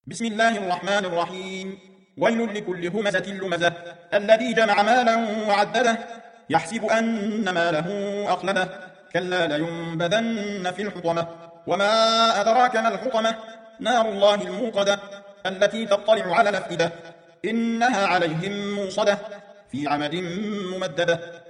بسم الله الرحمن الرحيم. ويل لكل همزة لمزة الذي جمع مالا وعدده يحسب أن ماله أخلده كلا لينبذن في الحطمة وما أدراك ما الحطمة نار الله الموقدة التي تطلع على الأفئدة إنها عليهم موصدة في عمد ممددة.